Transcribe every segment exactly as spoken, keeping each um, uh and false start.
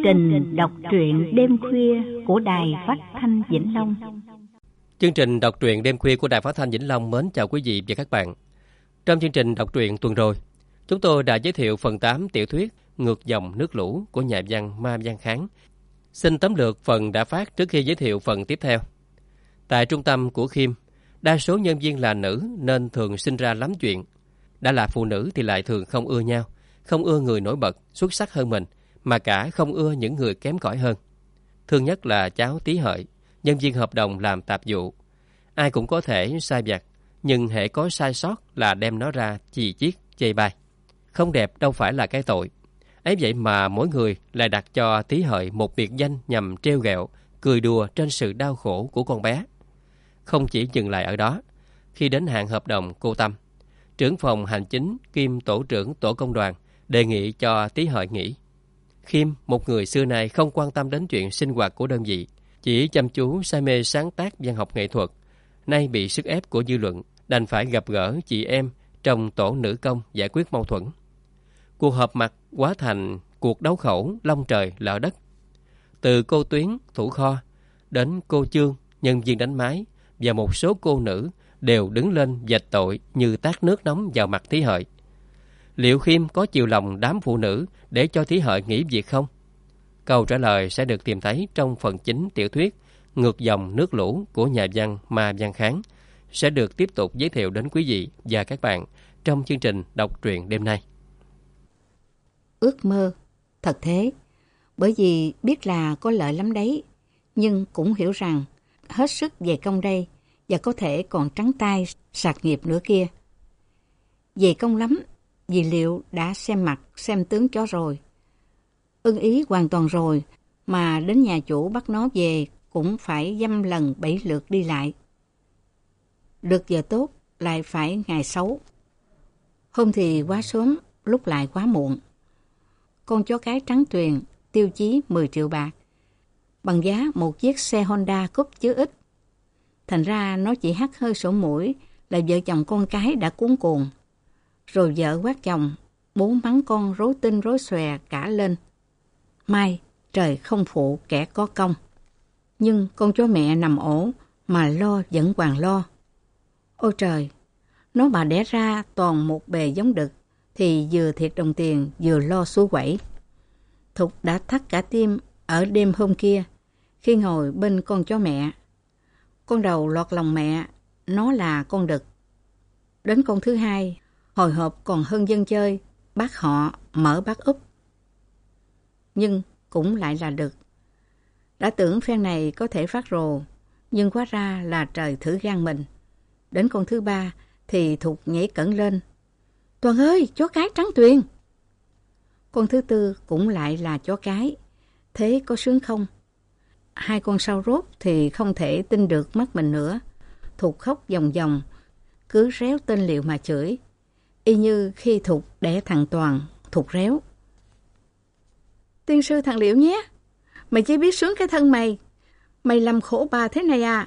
trình đọc truyện đêm khuya của Đài Phát thanh Vĩnh Long. Chương trình đọc truyện đêm khuya của Đài Phát thanh Vĩnh Long mến chào quý vị và các bạn. Trong chương trình đọc truyện tuần rồi, chúng tôi đã giới thiệu phần tám tiểu thuyết Ngược dòng nước lũ của nhà văn Ma Văn Kháng. Xin tóm lược phần đã phát trước khi giới thiệu phần tiếp theo. Tại trung tâm của Khiêm, đa số nhân viên là nữ nên thường sinh ra lắm chuyện. Đã là phụ nữ thì lại thường không ưa nhau, không ưa người nổi bật, xuất sắc hơn mình, mà cả không ưa những người kém cỏi hơn. Thương nhất là cháu Tí Hợi, nhân viên hợp đồng làm tạp vụ. Ai cũng có thể sai vặt, nhưng hễ có sai sót là đem nó ra chì chiết, chê bai. Không đẹp đâu phải là cái tội. Ấy vậy mà mỗi người lại đặt cho Tí Hợi một biệt danh nhằm trêu ghẹo, cười đùa trên sự đau khổ của con bé. Không chỉ dừng lại ở đó, khi đến hạn hợp đồng cô Tâm, trưởng phòng hành chính kiêm tổ trưởng tổ công đoàn đề nghị cho Tí Hợi nghỉ. Khiêm, một người xưa nay không quan tâm đến chuyện sinh hoạt của đơn vị, chỉ chăm chú say mê sáng tác văn học nghệ thuật, nay bị sức ép của dư luận, đành phải gặp gỡ chị em trong tổ nữ công giải quyết mâu thuẫn. Cuộc họp mặt hóa thành cuộc đấu khẩu long trời lở đất. Từ cô Tuyến, thủ kho, đến cô Chương, nhân viên đánh máy, và một số cô nữ đều đứng lên vạch tội như tát nước nóng vào mặt Tí Hợi. Liệu Khiêm có chiều lòng đám phụ nữ để cho Tí Hợi nghỉ việc không? Câu trả lời sẽ được tìm thấy trong phần chính tiểu thuyết Ngược dòng nước lũ của nhà văn Ma Văn Kháng, sẽ được tiếp tục giới thiệu đến quý vị và các bạn trong chương trình đọc truyện đêm nay. Ước mơ, thật thế, bởi vì biết là có lợi lắm đấy, nhưng cũng hiểu rằng hết sức về công đây và có thể còn trắng tay sạc nghiệp nữa kia. Về công lắm, vì Liệu đã xem mặt, xem tướng chó rồi. Ưng ý hoàn toàn rồi, mà đến nhà chủ bắt nó về cũng phải dăm lần bảy lượt đi lại. Được giờ tốt, lại phải ngày xấu. Hôm thì quá sớm, lúc lại quá muộn. Con chó cái trắng tuyền, tiêu chí mười triệu bạc, bằng giá một chiếc xe Honda Cúp chứ ít. Thành ra nó chỉ hắt hơi sổ mũi là vợ chồng con cái đã cuống cuồng. Rồi vợ quát chồng, bố mắng con rối tinh rối xòe cả lên. Mai, trời không phụ kẻ có công. Nhưng con chó mẹ nằm ổ mà lo vẫn còn lo. Ôi trời, nó mà đẻ ra toàn một bề giống đực thì vừa thiệt đồng tiền vừa lo xúi quẩy. Thục đã thắt cả tim ở đêm hôm kia khi ngồi bên con chó mẹ. Con đầu lọt lòng mẹ, nó là con đực. Đến con thứ hai, hồi hộp còn hơn dân chơi, bác họ mở bác úp. Nhưng cũng lại là đực. Đã tưởng phen này có thể phát rồ, nhưng hóa ra là trời thử gan mình. Đến con thứ ba thì Thục nhảy cẩn lên. Toàn ơi, chó cái trắng tuyền. Con thứ tư cũng lại là chó cái. Thế có sướng không? Hai con sau rốt thì không thể tin được mắt mình nữa. Thục khóc vòng vòng, cứ réo tên Liệu mà chửi. Y như khi Thục đẻ thằng Toàn, Thục réo. Tiên sư thằng Liệu nhé, mày chỉ biết sướng cái thân mày. Mày làm khổ bà thế này à?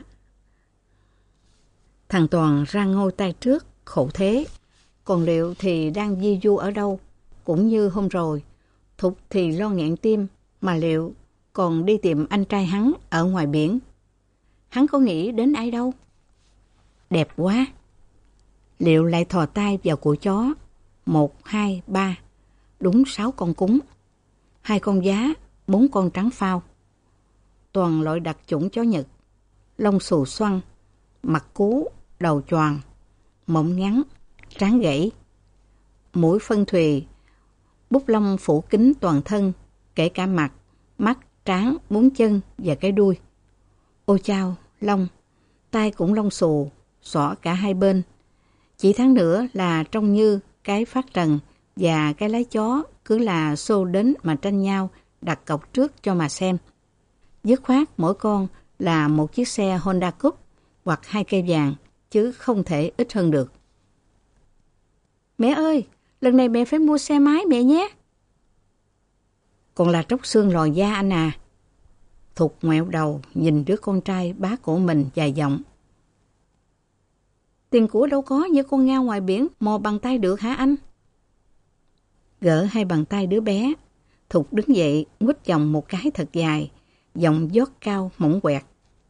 Thằng Toàn ra ngôi tay trước, khổ thế. Còn Liệu thì đang di du ở đâu? Cũng như hôm rồi, Thục thì lo nghẹn tim, mà Liệu còn đi tìm anh trai hắn ở ngoài biển. Hắn có nghĩ đến ai đâu. Đẹp quá. Liệu lại thò tay vào của chó. Một, hai, ba. Đúng sáu con cúng. Hai con giá, bốn con trắng phao. Toàn loại đặc chủng chó Nhật. Lông xù xoăn, mặt cú, đầu choàng, mộng ngắn, trán gãy. Mũi phân thùy, bút lông phủ kín toàn thân, kể cả mặt, mắt, trán, bốn chân và cái đuôi. Ôi chao, lông, tai cũng lông xù, xõa cả hai bên. Chỉ tháng nữa là trông như cái phát trần và cái lái chó cứ là xô đến mà tranh nhau đặt cọc trước cho mà xem. Dứt khoát mỗi con là một chiếc xe Honda Cúp hoặc hai cây vàng, chứ không thể ít hơn được. Mẹ ơi, lần này mẹ phải mua xe máy mẹ nhé. Còn là tróc xương lòi da anh à. Thục ngoẹo đầu nhìn đứa con trai bá của mình dài giọng. Tiền của đâu có như con ngao ngoài biển mò bằng tay được hả anh? Gỡ hai bàn tay đứa bé, Thục đứng dậy, nguýt chồng một cái thật dài, giọng dót cao mỏng quẹt.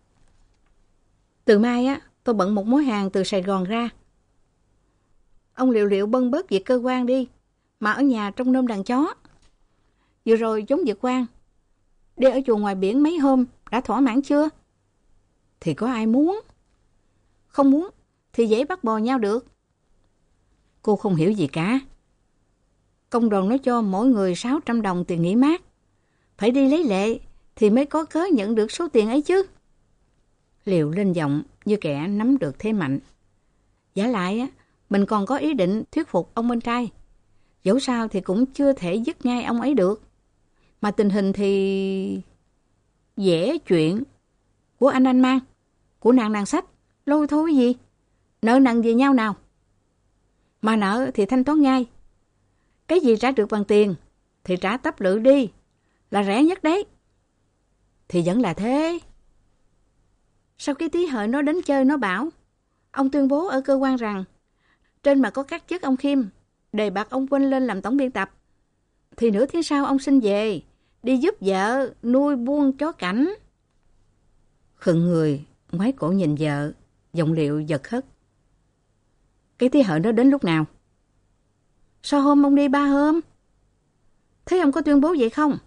Từ mai á, tôi bận một mối hàng từ Sài Gòn ra. Ông liệu liệu bân bớt việc cơ quan đi, mà ở nhà trông nom đàn chó. Vừa rồi chống việc quan, đi ở chùa ngoài biển mấy hôm, đã thỏa mãn chưa? Thì có ai muốn? Không muốn thì dễ bắt bò nhau được. Cô không hiểu gì cả. Công đoàn nó cho mỗi người sáu trăm đồng tiền nghỉ mát. Phải đi lấy lệ thì mới có cớ nhận được số tiền ấy chứ. Liệu lên giọng như kẻ nắm được thế mạnh. Giả lại á, mình còn có ý định thuyết phục ông bên trai. Dẫu sao thì cũng chưa thể dứt ngay ông ấy được. Mà tình hình thì... dễ chuyện. Của anh anh mang, của nàng nàng sách, lôi thôi gì. Nợ nần gì nhau nào. Mà nợ thì thanh toán ngay. Cái gì trả được bằng tiền thì trả tấp lự đi, là rẻ nhất đấy. Thì vẫn là thế. Sau cái tí hợi nó đến chơi nó bảo, ông tuyên bố ở cơ quan rằng trên mà có các chức ông Khiêm, đề bạt ông Vinh lên làm tổng biên tập. Thì nửa tiếng sau ông xin về, đi giúp vợ nuôi buôn chó cảnh. Khựng người, ngoái cổ nhìn vợ, giọng Liệu giật hất. Cái tí hợi nó đến lúc nào? Sao hôm ông đi ba hôm? Thế ông có tuyên bố vậy không?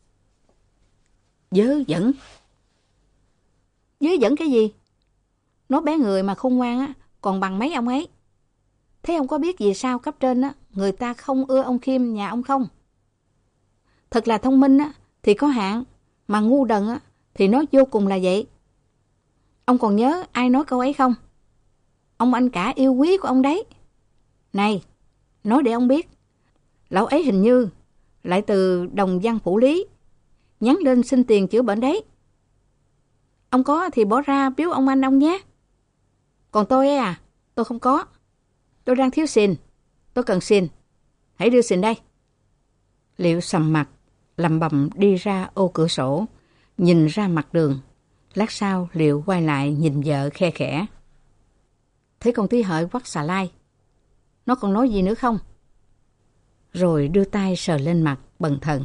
Dớ dẫn. Dớ dẫn cái gì? Nó bé người mà khôn ngoan á, còn bằng mấy ông ấy. Thế ông có biết vì sao cấp trên á, người ta không ưa ông Khiêm nhà ông không? Thật là thông minh á, thì có hạn, mà ngu đần á, thì nó vô cùng là vậy. Ông còn nhớ ai nói câu ấy không? Ông anh cả yêu quý của ông đấy. Này, nói để ông biết. Lão ấy hình như lại từ Đồng Văn Phủ Lý, nhắn lên xin tiền chữa bệnh đấy. Ông có thì bỏ ra biếu ông anh ông nhé. Còn tôi ấy à, tôi không có. Tôi đang thiếu xìn, tôi cần xìn. Hãy đưa xìn đây. Liệu sầm mặt, lầm bầm đi ra ô cửa sổ, nhìn ra mặt đường. Lát sau Liệu quay lại nhìn vợ khe khẽ. Thấy con tí hợi quắt xà lai, nó còn nói gì nữa không? Rồi đưa tay sờ lên mặt bần thần.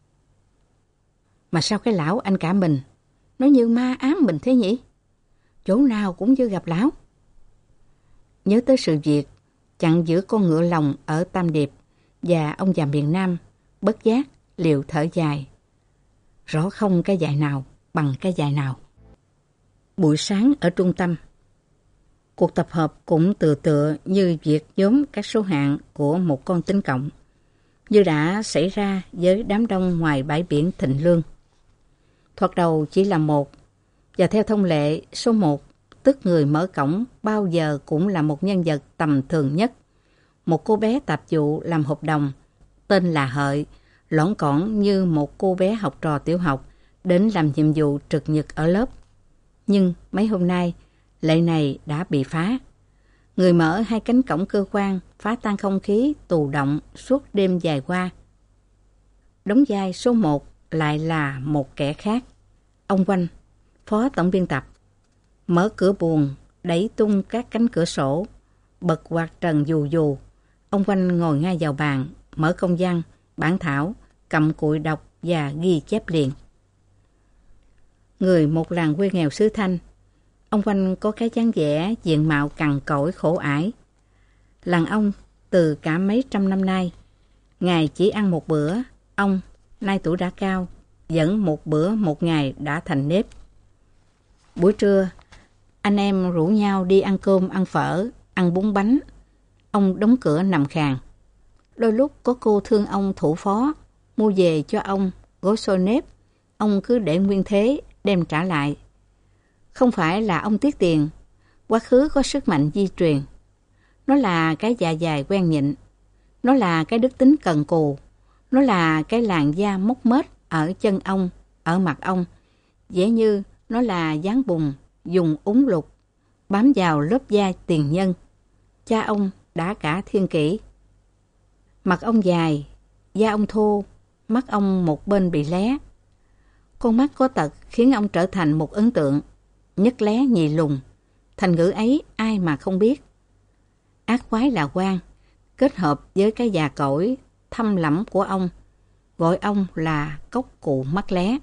Mà sao cái lão anh cả mình, nó như ma ám mình thế nhỉ? Chỗ nào cũng như gặp lão. Nhớ tới sự việc chặn giữ con ngựa lòng ở Tam Điệp và ông già miền Nam, bất giác Liệu thở dài. Rõ không cái dài nào bằng cái dài nào. Buổi sáng ở trung tâm, cuộc tập hợp cũng tựa tựa như việc nhóm các số hạng của một con tính cộng, như đã xảy ra với đám đông ngoài bãi biển Thịnh Lương. Thoạt đầu chỉ là một, và theo thông lệ, số một, tức người mở cổng, bao giờ cũng là một nhân vật tầm thường nhất. Một cô bé tạp vụ làm hợp đồng, tên là Hợi, lõn cõn như một cô bé học trò tiểu học, đến làm nhiệm vụ trực nhật ở lớp. Nhưng mấy hôm nay, lệ này đã bị phá. Người mở hai cánh cổng cơ quan, phá tan không khí tù động suốt đêm dài qua. Đóng vai số một lại là một kẻ khác. Ông Oanh, phó tổng biên tập, mở cửa buồng, đẩy tung các cánh cửa sổ, bật quạt trần dù dù. Ông Oanh ngồi ngay vào bàn, mở công văn, bản thảo, cầm cụi đọc và ghi chép liền. Người một làng quê nghèo xứ Thanh, ông Oanh có cái dáng vẻ diện mạo cằn cỗi khổ ải. Làng ông từ cả mấy trăm năm nay, ngày chỉ ăn một bữa, ông, nay tuổi đã cao, vẫn một bữa một ngày đã thành nếp. Buổi trưa, anh em rủ nhau đi ăn cơm, ăn phở, ăn bún bánh. Ông đóng cửa nằm khàn. Đôi lúc có cô thương ông thủ phó, mua về cho ông gói xôi nếp, ông cứ để nguyên thế, đem trả lại. Không phải là ông tiếc tiền, quá khứ có sức mạnh di truyền. Nó là cái dạ dày quen nhịn, nó là cái đức tính cần cù, nó là cái làn da mốc mết ở chân ông, ở mặt ông. Dễ như nó là dán bùn, dùng úng lục, bám vào lớp da tiền nhân. Cha ông đã cả thiên kỷ. Mặt ông dài, da ông thô, mắt ông một bên bị lé. Con mắt có tật khiến ông trở thành một ấn tượng, nhất lé nhì lùng. Thành ngữ ấy ai mà không biết. Ác quái là quan, kết hợp với cái già cỗi, thâm lẫm của ông, gọi ông là cốc cụ mắt lé.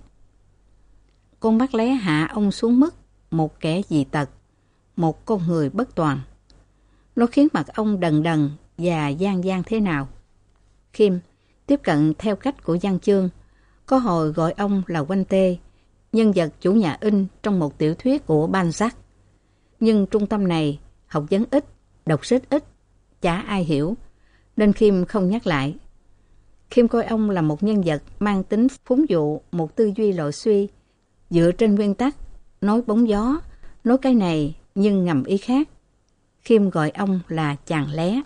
Con mắt lé hạ ông xuống mức một kẻ dị tật, một con người bất toàn. Nó khiến mặt ông đần đần và gian gian thế nào. Khiêm tiếp cận theo cách của văn chương, có hồi gọi ông là Quanh Tê, nhân vật chủ nhà in trong một tiểu thuyết của Balzac. Nhưng trung tâm này học vấn ít, đọc sách ít, chả ai hiểu, nên Khiêm không nhắc lại. Khiêm coi ông là một nhân vật mang tính phúng dụ, một tư duy lội suy, dựa trên nguyên tắc, nói bóng gió, nói cái này nhưng ngầm ý khác. Khiêm gọi ông là chàng lé.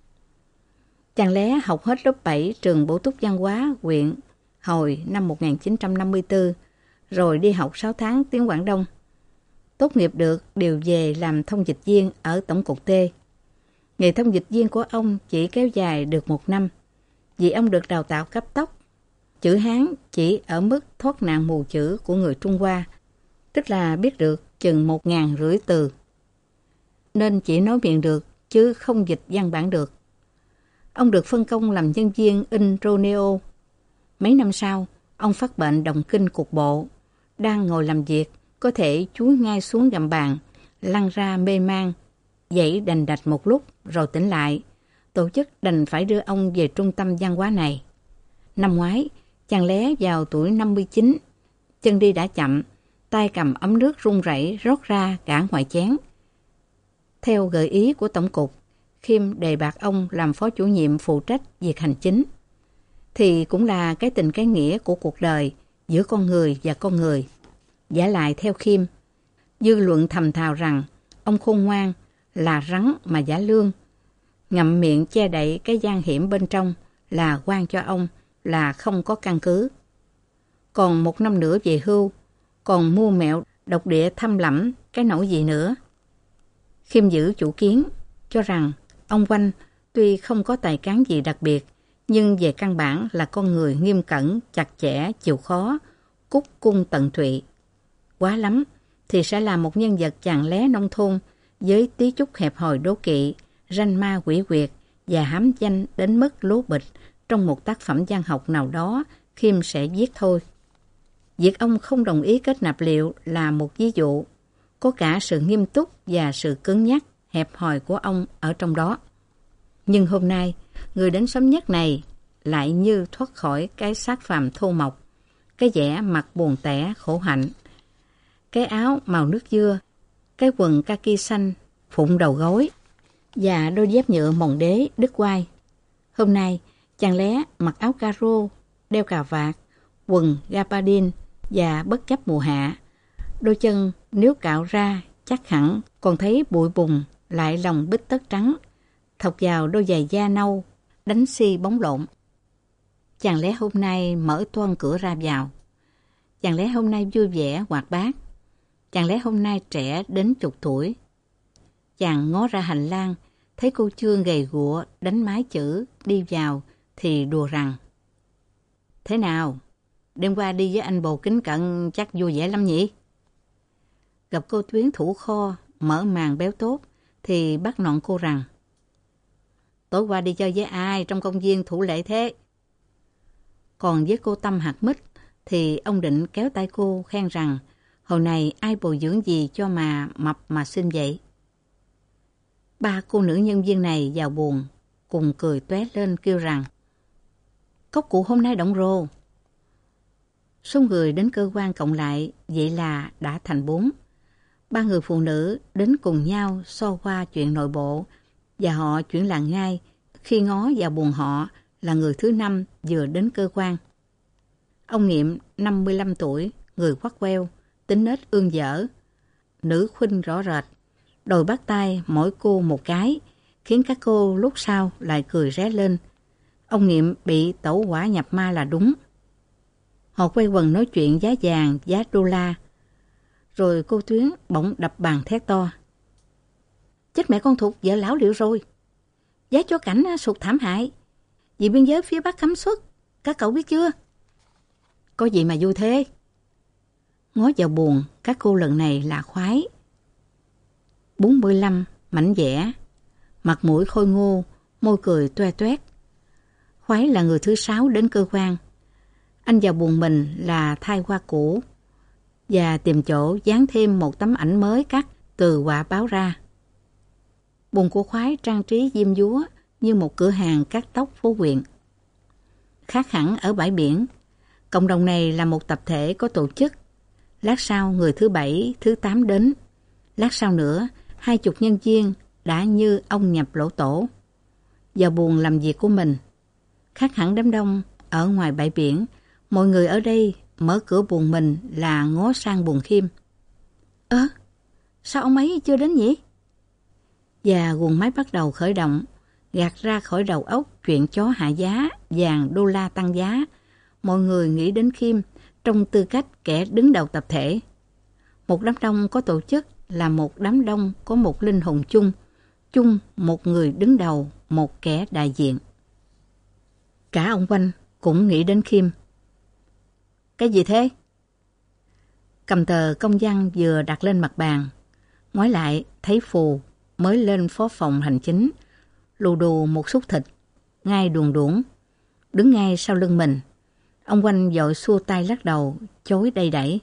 Chàng lé học hết lớp bảy trường bổ túc văn hóa huyện hồi năm một nghìn chín trăm năm mươi tư, rồi đi học sáu tháng tiếng Quảng Đông. Tốt nghiệp được điều về làm thông dịch viên ở Tổng cục T. Nghề thông dịch viên của ông chỉ kéo dài được một năm, vì ông được đào tạo cấp tốc. Chữ Hán chỉ ở mức thoát nạn mù chữ của người Trung Hoa, tức là biết được chừng một ngàn rưỡi từ. Nên chỉ nói miệng được, chứ không dịch văn bản được. Ông được phân công làm nhân viên in Romeo. Mấy năm sau, ông phát bệnh động kinh cục bộ. Đang ngồi làm việc, có thể chúi ngay xuống gầm bàn, lăn ra mê man, dậy đành đạch một lúc rồi tỉnh lại. Tổ chức đành phải đưa ông về trung tâm văn hóa này. Năm ngoái, chàng lé vào tuổi năm mươi chín, chân đi đã chậm, tay cầm ấm nước run rẩy rót ra cả ngoài chén. Theo gợi ý của Tổng cục, Khiêm đề bạt ông làm phó chủ nhiệm phụ trách việc hành chính. Thì cũng là cái tình cái nghĩa của cuộc đời giữa con người và con người. Vả lại theo Khiêm, dư luận thầm thào rằng ông khôn ngoan, là rắn mà giả lương, ngậm miệng che đậy cái gian hiểm bên trong là quan cho ông, là không có căn cứ. Còn một năm nữa về hưu, còn mua mẹo độc địa thăm lẫm cái nỗi gì nữa. Khiêm giữ chủ kiến, cho rằng ông Quanh tuy không có tài cán gì đặc biệt, nhưng về căn bản là con người nghiêm cẩn, chặt chẽ, chịu khó, cúc cung tận tụy. Quá lắm thì sẽ là một nhân vật chàng lé nông thôn với tí chút hẹp hòi đố kỵ, ranh ma quỷ quyệt và hám danh đến mức lố bịch trong một tác phẩm văn học nào đó Khiêm sẽ viết thôi. Việc ông không đồng ý kết nạp liệu là một ví dụ, có cả sự nghiêm túc và sự cứng nhắc, hẹp hòi của ông ở trong đó. Nhưng hôm nay, người đến sớm nhất này lại như thoát khỏi cái xác phàm thô mộc, cái vẻ mặt buồn tẻ khổ hạnh, cái áo màu nước dưa, cái quần kaki xanh phụng đầu gối và đôi dép nhựa mòn đế đứt quai. Hôm nay, chàng lé mặc áo caro, đeo cà vạt, quần gabardine và bất chấp mùa hạ. Đôi chân nếu cạo ra chắc hẳn còn thấy bụi bùn, lại lòng bít tất trắng, thọc vào đôi giày da nâu, đánh xi bóng lộn. Chàng lé hôm nay mở toan cửa ra vào. Chàng lé hôm nay vui vẻ hoạt bát. Chàng lé hôm nay trẻ đến chục tuổi. Chàng ngó ra hành lang, thấy cô Chương gầy guộ đánh mái chữ đi vào thì đùa rằng: "Thế nào, đêm qua đi với anh Bồ Kính Cận chắc vui vẻ lắm nhỉ?" Gặp cô Tuyến thủ kho mở màn béo tốt thì bắt nọn cô rằng: "Tối qua đi chơi với ai trong công viên Thủ Lệ thế?" Còn với cô Tâm hạt mít thì ông định kéo tay cô khen rằng hồi này ai bồi dưỡng gì cho mà mập mà xinh vậy. Ba cô nữ nhân viên này vào buồn cùng cười toét lên kêu rằng: "Cốc cụ hôm nay động rồ." Số người đến cơ quan cộng lại vậy là đã thành bốn. Ba người phụ nữ đến cùng nhau so qua chuyện nội bộ và họ chuyển làng ngay khi ngó vào buồn họ là người thứ năm vừa đến cơ quan. Ông Nghiệm năm mươi lăm tuổi, người quắt queo, tính nết ương dở, nữ khuynh rõ rệt, đòi bắt tay mỗi cô một cái, khiến các cô lúc sau lại cười ré lên. Ông Nghiệm bị tẩu hỏa nhập ma là đúng. Họ quay quần nói chuyện giá vàng, giá đô la. Rồi cô Tuyến bỗng đập bàn thét to: "Chết mẹ con Thục, vợ lão Liệu rồi. Giá cho cảnh sụt thảm hại. Vì biên giới phía Bắc cấm xuất. Các cậu biết chưa?" "Có gì mà vui thế?" Ngó vào buồn, các cô lần này là khoái. bốn mươi lăm, mảnh dẻ, mặt mũi khôi ngô, môi cười toe toét. Khoái là người thứ sáu đến cơ quan. Anh vào buồng mình là thay hoa cũ và tìm chỗ dán thêm một tấm ảnh mới cắt từ họa báo ra. Buồng của Khoái trang trí diêm dúa như một cửa hàng cắt tóc phố huyện. Khác hẳn ở bãi biển, cộng đồng này là một tập thể có tổ chức. Lát sau người thứ bảy, thứ tám đến. Lát sau nữa, hai chục nhân viên đã như ông nhập lỗ tổ. Vào buồng làm việc của mình. Khác hẳn đám đông ở ngoài bãi biển, mọi người ở đây mở cửa buồng mình là ngó sang buồng Khiêm. Ơ, sao ông ấy chưa đến nhỉ? Và guồng máy bắt đầu khởi động, gạt ra khỏi đầu óc chuyện chó hạ giá, vàng đô la tăng giá. Mọi người nghĩ đến Khiêm trong tư cách kẻ đứng đầu tập thể. Một đám đông có tổ chức là một đám đông có một linh hồn chung, chung một người đứng đầu, một kẻ đại diện. Cả ông Oanh cũng nghĩ đến Khiêm. Cái gì thế? Cầm tờ công văn vừa đặt lên mặt bàn, ngoái lại thấy Phù mới lên phó phòng hành chính, lù đù một xúc thịt, ngay đuồn đuỗng, đứng ngay sau lưng mình. Ông Oanh vội xua tay lắc đầu, chối đầy đẩy.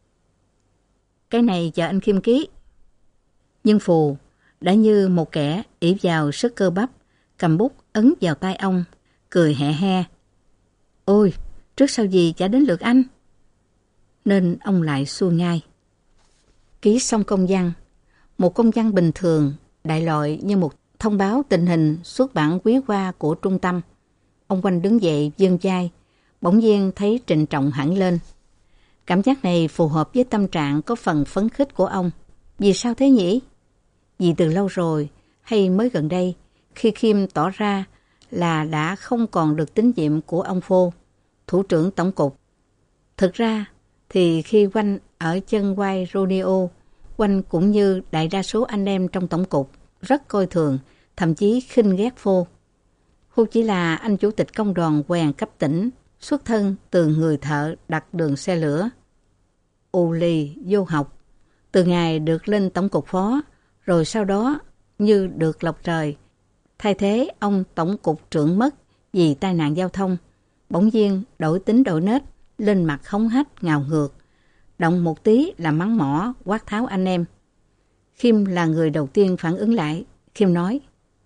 Cái này chờ anh Khiêm ký. Nhưng Phù đã như một kẻ ỷ vào sức cơ bắp, cầm bút ấn vào tay ông, cười hẹ he. Ôi, trước sau gì chả đến lượt anh. Nên ông lại xua ngay. Ký xong công văn, một công văn bình thường, đại loại như một thông báo tình hình xuất bản quý hoa của trung tâm. Ông Oanh đứng dậy vươn vai, bỗng nhiên thấy trịnh trọng hẳn lên. Cảm giác này phù hợp với tâm trạng có phần phấn khích của ông. Vì sao thế nhỉ? Vì từ lâu rồi, hay mới gần đây, khi Khiêm tỏ ra là đã không còn được tín nhiệm của ông Phô, thủ trưởng tổng cục. Thực ra thì khi Oanh ở chân quay rodeo, Oanh cũng như đại đa số anh em trong tổng cục rất coi thường, thậm chí khinh ghét Phô. Phô chỉ là anh chủ tịch công đoàn quèn cấp tỉnh, xuất thân từ người thợ đặt đường xe lửa. Ù lì vô học, từ ngày được lên tổng cục phó, rồi sau đó như được lộc trời, thay thế ông tổng cục trưởng mất vì tai nạn giao thông, bỗng nhiên đổi tính đổi nết, lên mặt hống hách ngào ngược, động một tí là mắng mỏ quát tháo anh em. Khiêm là người đầu tiên phản ứng lại. Khiêm nói: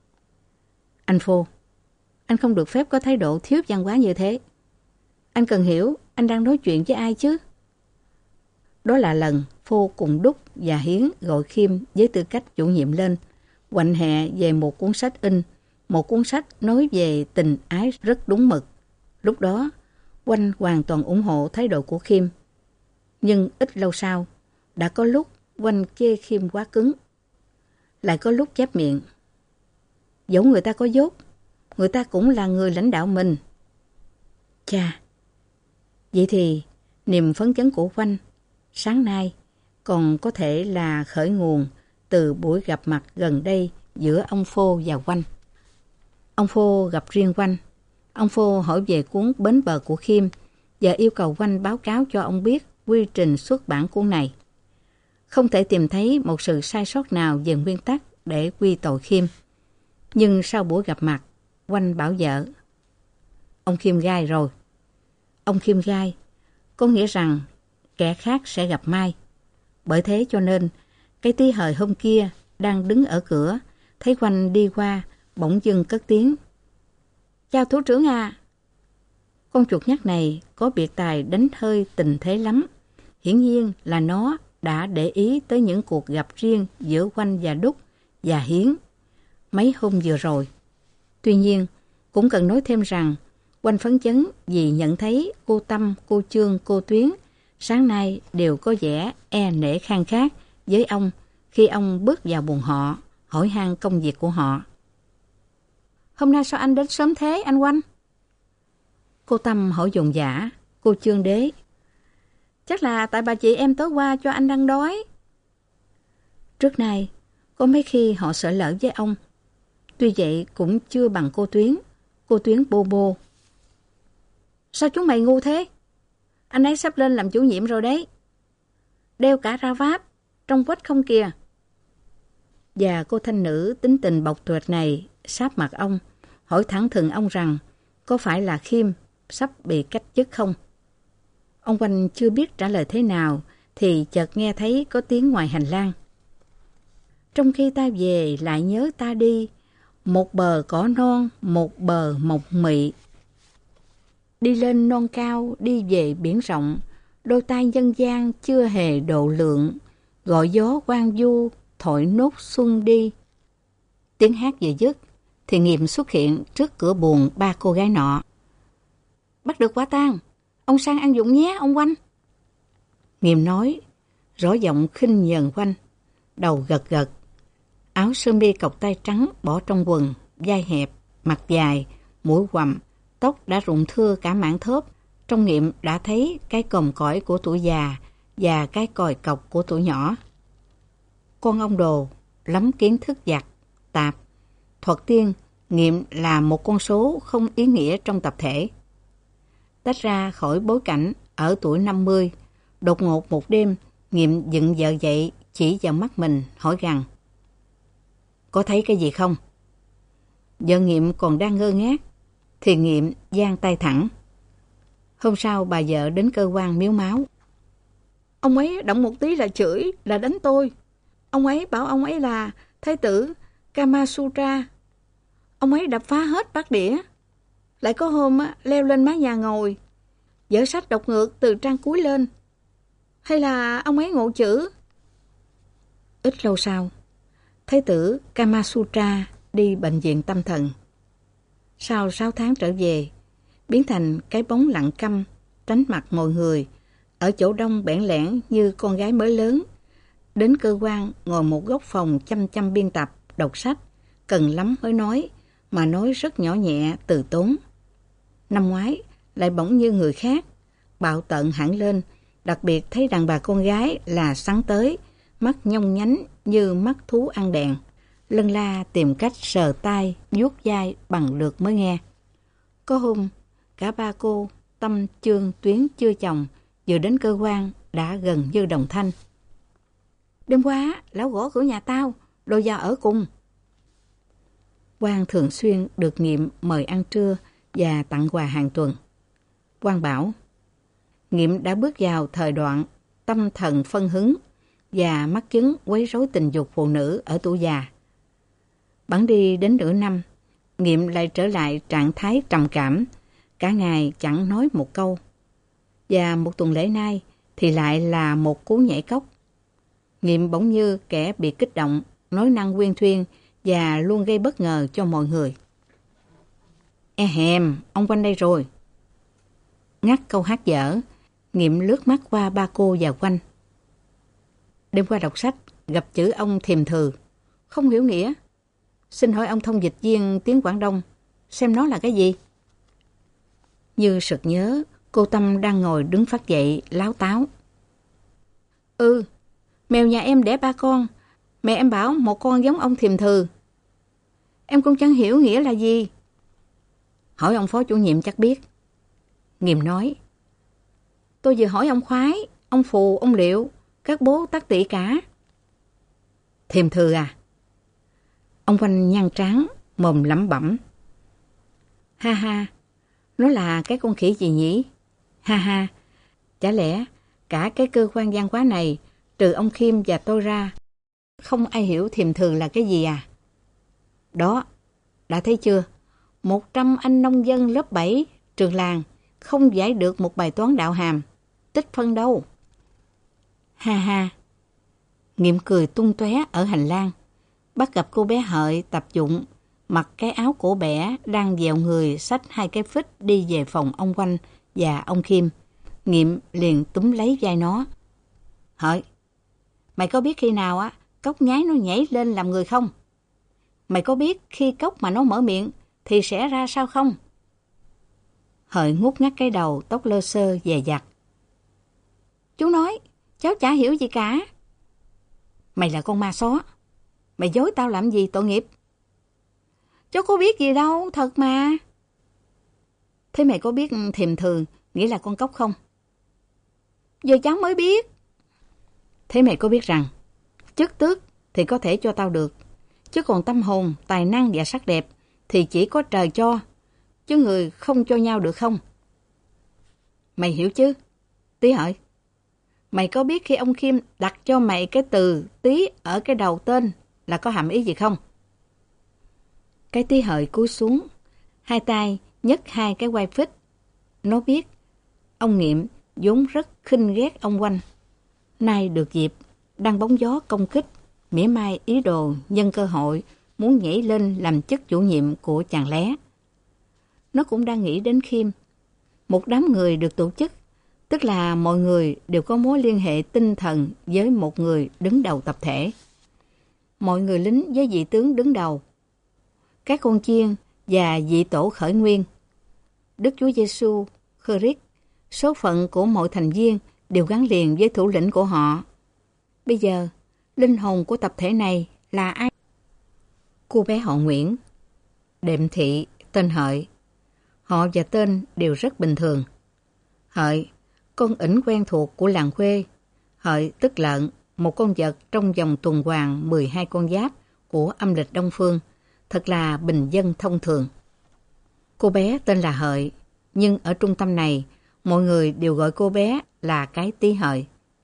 Anh Phô, anh không được phép có thái độ thiếu văn hóa như thế. Anh cần hiểu anh đang nói chuyện với ai chứ. Đó là lần Phô cùng Đúc và Hiến gọi Khiêm với tư cách chủ nhiệm lên, quạnh hè về một cuốn sách in, một cuốn sách nói về tình ái rất đúng mực. Lúc đó, Oanh hoàn toàn ủng hộ thái độ của Khiêm. Nhưng ít lâu sau, đã có lúc Oanh chê Khiêm quá cứng. Lại có lúc chép miệng: dẫu người ta có dốt, người ta cũng là người lãnh đạo mình. Chà, vậy thì niềm phấn chấn của Oanh sáng nay còn có thể là khởi nguồn từ buổi gặp mặt gần đây giữa ông Phô và Oanh. Ông Phô gặp riêng Oanh. Ông Phô hỏi về cuốn Bến bờ của Khiêm và yêu cầu Oanh báo cáo cho ông biết quy trình xuất bản cuốn này. Không thể tìm thấy một sự sai sót nào về nguyên tắc để quy tội Khiêm. Nhưng sau buổi gặp mặt, Oanh bảo vợ: ông Khiêm gai rồi. Ông Khiêm gai có nghĩa rằng kẻ khác sẽ gặp mai. Bởi thế cho nên, cái tí hời hôm kia đang đứng ở cửa, thấy Oanh đi qua, bỗng dưng cất tiếng: Chào thủ trưởng à. Con chuột nhắt này có biệt tài đánh hơi tình thế lắm. Hiển nhiên là nó đã để ý tới những cuộc gặp riêng giữa Oanh và Đúc và Hiến mấy hôm vừa rồi. Tuy nhiên, cũng cần nói thêm rằng Oanh phấn chấn vì nhận thấy cô Tâm, cô Chương, cô Tuyến sáng nay đều có vẻ e nể khang khác với ông khi ông bước vào buồng họ, hỏi han công việc của họ. Hôm nay sao anh đến sớm thế anh Oanh? Cô Tâm hỏi dồn dã. Cô Chương đế: Chắc là tại bà chị em tối qua cho anh đang đói. Trước nay, có mấy khi họ sợ lỡ với ông. Tuy vậy cũng chưa bằng cô Tuyến. Cô Tuyến bô bô: Sao chúng mày ngu thế? Anh ấy sắp lên làm chủ nhiệm rồi đấy. Đeo cả ra váp, trông quách không kìa. Và cô thanh nữ tính tình bộc tuệt này sáp mặt ông, hỏi thẳng thừng ông rằng có phải là Khiêm sắp bị cách chức không? Ông Oanh chưa biết trả lời thế nào thì chợt nghe thấy có tiếng ngoài hành lang. Trong khi ta về lại nhớ ta đi, một bờ cỏ non, một bờ mộc mị. Đi lên non cao, đi về biển rộng, đôi tay dân gian chưa hề độ lượng, gọi gió quang du, thổi nốt xuân đi. Tiếng hát vừa dứt, thì Nghiệm xuất hiện trước cửa buồng ba cô gái nọ. Bắt được quả tang, ông sang ăn dụng nhé, ông Oanh. Nghiệm nói, rõ giọng khinh nhờn Oanh, đầu gật gật. Áo sơ mi cộc tay trắng bỏ trong quần, vai hẹp, mặt dài, mũi quằm, tóc đã rụng thưa cả mảng thớp. Trong Nghiệm đã thấy cái còm cõi của tuổi già và cái còi cọc của tuổi nhỏ. Con ông Đồ lắm kiến thức giặt, tạp. Thuật tiên, Nghiệm là một con số không ý nghĩa trong tập thể. Tách ra khỏi bối cảnh ở tuổi năm mươi, đột ngột một đêm, Nghiệm dựng vợ dậy, chỉ vào mắt mình, hỏi gằn. Có thấy cái gì không? Vợ Nghiệm còn đang ngơ ngác, thì Nghiệm giang tay thẳng. Hôm sau bà vợ đến cơ quan miếu máu. Ông ấy động một tí là chửi, là đánh tôi. Ông ấy bảo ông ấy là thái tử Kamasutra. Ông ấy đập phá hết bát đĩa. Lại có hôm á, leo lên mái nhà ngồi, dở sách đọc ngược từ trang cuối lên. Hay là ông ấy ngộ chữ? Ít lâu sau, thái tử Kamasutra đi bệnh viện tâm thần. Sau sáu tháng trở về, biến thành cái bóng lặng câm, tránh mặt mọi người, ở chỗ đông bẽn lẽn như con gái mới lớn. Đến cơ quan ngồi một góc phòng chăm chăm biên tập, đọc sách, cần lắm mới nói, mà nói rất nhỏ nhẹ, từ tốn. Năm ngoái, lại bỗng như người khác, bạo tợn hẳn lên, đặc biệt thấy đàn bà con gái là sáng tới, mắt nhông nhánh như mắt thú ăn đèn. Lân la tìm cách sờ tay, vuốt vai bằng lượt mới nghe. Có hôm, cả ba cô, Tâm, Chương, Tuyến chưa chồng, vừa đến cơ quan đã gần như đồng thanh. Đêm qua, lão gõ cửa nhà tao, đồ vào ở cùng. Quang thường xuyên được Nghiệm mời ăn trưa và tặng quà hàng tuần. Quang bảo, Nghiệm đã bước vào thời đoạn tâm thần phân hứng và mắc chứng quấy rối tình dục phụ nữ ở tuổi già. Bẵng đi đến nửa năm, Nghiệm lại trở lại trạng thái trầm cảm, cả ngày chẳng nói một câu. Và một tuần lễ nay thì lại là một cú nhảy cóc. Nghiệm bỗng như kẻ bị kích động, nói năng uyên thuyên và luôn gây bất ngờ cho mọi người. E hèm, ông Oanh đây rồi. Ngắt câu hát dở, Nghiệm lướt mắt qua ba cô và Oanh. Đêm qua đọc sách, gặp chữ ông Thiềm Thừ, không hiểu nghĩa. Xin hỏi ông thông dịch viên tiếng Quảng Đông, xem nó là cái gì? Như sực nhớ, cô Tâm đang ngồi đứng phát dậy, láo táo. Ừ, mèo nhà em đẻ ba con, mẹ em bảo một con giống ông Thiềm Thừ. Em cũng chẳng hiểu nghĩa là gì. Hỏi ông phó chủ nhiệm chắc biết. Nghiệm nói, tôi vừa hỏi ông Khoái, ông Phù, ông Liệu, các bố tắc tị cả. Thiềm Thừ à? Ông Oanh nhăn trán, mồm lẩm bẩm. Ha ha, nó là cái con khỉ gì nhỉ? Ha ha, chả lẽ cả cái cơ quan văn hóa này, trừ ông Khiêm và tôi ra, không ai hiểu Thiềm Thừ là cái gì à? Đó, đã thấy chưa? Một trăm anh nông dân lớp bảy, trường làng, không giải được một bài toán đạo hàm. Tích phân đâu? Ha ha. Nghiệm cười tung tóe ở hành lang, bắt gặp cô bé Hợi tập dụng, mặc cái áo cổ bẻ, đang dèo người xách hai cái phích đi về phòng ông Oanh và ông Khiêm. Nghiệm liền túm lấy vai nó. Hợi, mày có biết khi nào á cốc nhái nó nhảy lên làm người không? Mày có biết khi cốc mà nó mở miệng thì sẽ ra sao không? Hợi ngút ngắt cái đầu, tóc lơ xơ dè dặt. Chú nói, cháu chả hiểu gì cả. Mày là con ma xó. Mày dối tao làm gì tội nghiệp? Cháu có biết gì đâu, thật mà. Thế mày có biết Thiềm Thừ nghĩa là con cóc không? Giờ cháu mới biết. Thế mày có biết rằng chức tước thì có thể cho tao được, chứ còn tâm hồn, tài năng và sắc đẹp thì chỉ có trời cho, chứ người không cho nhau được không? Mày hiểu chứ? Tí hỏi, mày có biết khi ông Khiêm đặt cho mày cái từ Tí ở cái đầu tên là có hàm ý gì không? Cái Tí hợi cúi xuống, hai tay nhấc hai cái quai phích. Nó biết ông Nghiệm vốn rất khinh ghét ông Oanh. Nay được dịp, đang bóng gió công kích, mỉa mai ý đồ nhân cơ hội muốn nhảy lên làm chức chủ nhiệm của chàng lé. Nó cũng đang nghĩ đến Khiêm. Một đám người được tổ chức, tức là mọi người đều có mối liên hệ tinh thần với một người đứng đầu tập thể. Mọi người lính với vị tướng đứng đầu, các con chiên và vị tổ khởi nguyên, Đức Chúa Giêsu, Christ, số phận của mọi thành viên đều gắn liền với thủ lĩnh của họ. Bây giờ, linh hồn của tập thể này là ai? Cô bé họ Nguyễn, Đệm Thị, tên Hợi. Họ và tên đều rất bình thường. Hợi, con ỉnh quen thuộc của làng quê. Hợi tức lợn, một con vật trong vòng tuần hoàn mười hai con giáp của âm lịch Đông Phương, thật là bình dân thông thường. Cô bé tên là Hợi, nhưng ở trung tâm này, mọi người đều gọi cô bé là cái Tí Hợi.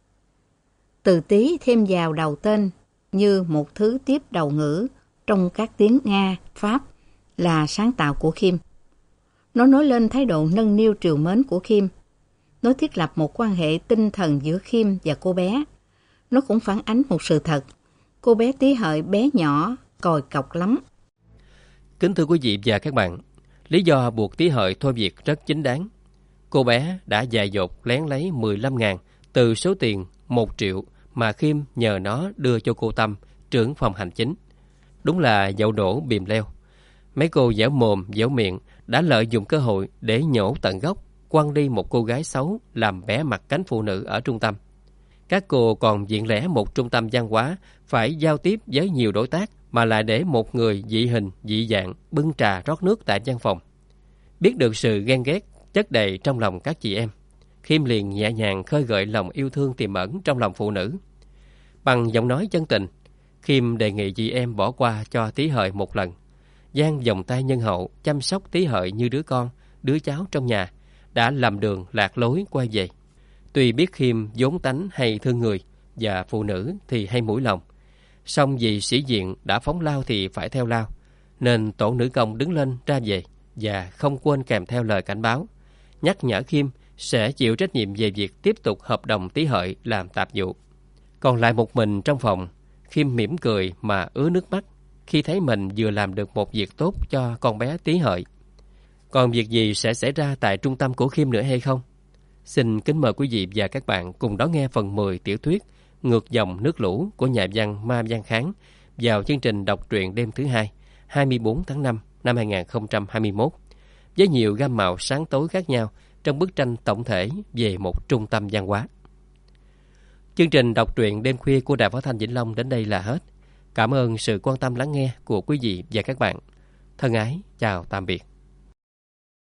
Từ Tí thêm vào đầu tên như một thứ tiếp đầu ngữ trong các tiếng Nga, Pháp là sáng tạo của Khiêm. Nó nói lên thái độ nâng niu trìu mến của Khiêm. Nó thiết lập một quan hệ tinh thần giữa Khiêm và cô bé. Nó cũng phản ánh một sự thật. Cô bé Tí Hợi bé nhỏ, còi cọc lắm. Kính thưa quý vị và các bạn, lý do buộc Tí Hợi thôi việc rất chính đáng. Cô bé đã dại dột lén lấy mười lăm ngàn từ số tiền một triệu mà Khiêm nhờ nó đưa cho cô Tâm, trưởng phòng hành chính. Đúng là dậu đổ bìm leo. Mấy cô dẻo mồm, dẻo miệng đã lợi dụng cơ hội để nhổ tận gốc, quăng đi một cô gái xấu làm bé mặt cánh phụ nữ ở trung tâm. Các cô còn diện lẽ một trung tâm văn hóa phải giao tiếp với nhiều đối tác mà lại để một người dị hình, dị dạng bưng trà rót nước tại văn phòng. Biết được sự ghen ghét chất đầy trong lòng các chị em, Khiêm liền nhẹ nhàng khơi gợi lòng yêu thương tiềm ẩn trong lòng phụ nữ. Bằng giọng nói chân tình, Khiêm đề nghị chị em bỏ qua cho Tí Hợi một lần, dang vòng tay nhân hậu chăm sóc Tí Hợi như đứa con, đứa cháu trong nhà, đã lầm đường lạc lối quay về. Tuy biết Khiêm vốn tánh hay thương người và phụ nữ thì hay mũi lòng, song vì sĩ diện đã phóng lao thì phải theo lao, nên tổ nữ công đứng lên ra về và không quên kèm theo lời cảnh báo, nhắc nhở Khiêm sẽ chịu trách nhiệm về việc tiếp tục hợp đồng Tí Hợi làm tạp vụ. Còn lại một mình trong phòng, Khiêm mỉm cười mà ứa nước mắt khi thấy mình vừa làm được một việc tốt cho con bé Tí Hợi. Còn việc gì sẽ xảy ra tại trung tâm của Khiêm nữa hay không? Xin kính mời quý vị và các bạn cùng đón nghe phần mười tiểu thuyết Ngược dòng nước lũ của nhà văn Ma Văn Kháng vào chương trình đọc truyện đêm thứ hai, hai mươi bốn tháng năm năm hai nghìn không trăm hai mươi mốt, với nhiều gam màu sáng tối khác nhau trong bức tranh tổng thể về một trung tâm văn hóa. Chương trình đọc truyện đêm khuya của Đài Phát thanh Vĩnh Long đến đây là hết. Cảm ơn sự quan tâm lắng nghe của quý vị và các bạn. Thân ái, chào tạm biệt.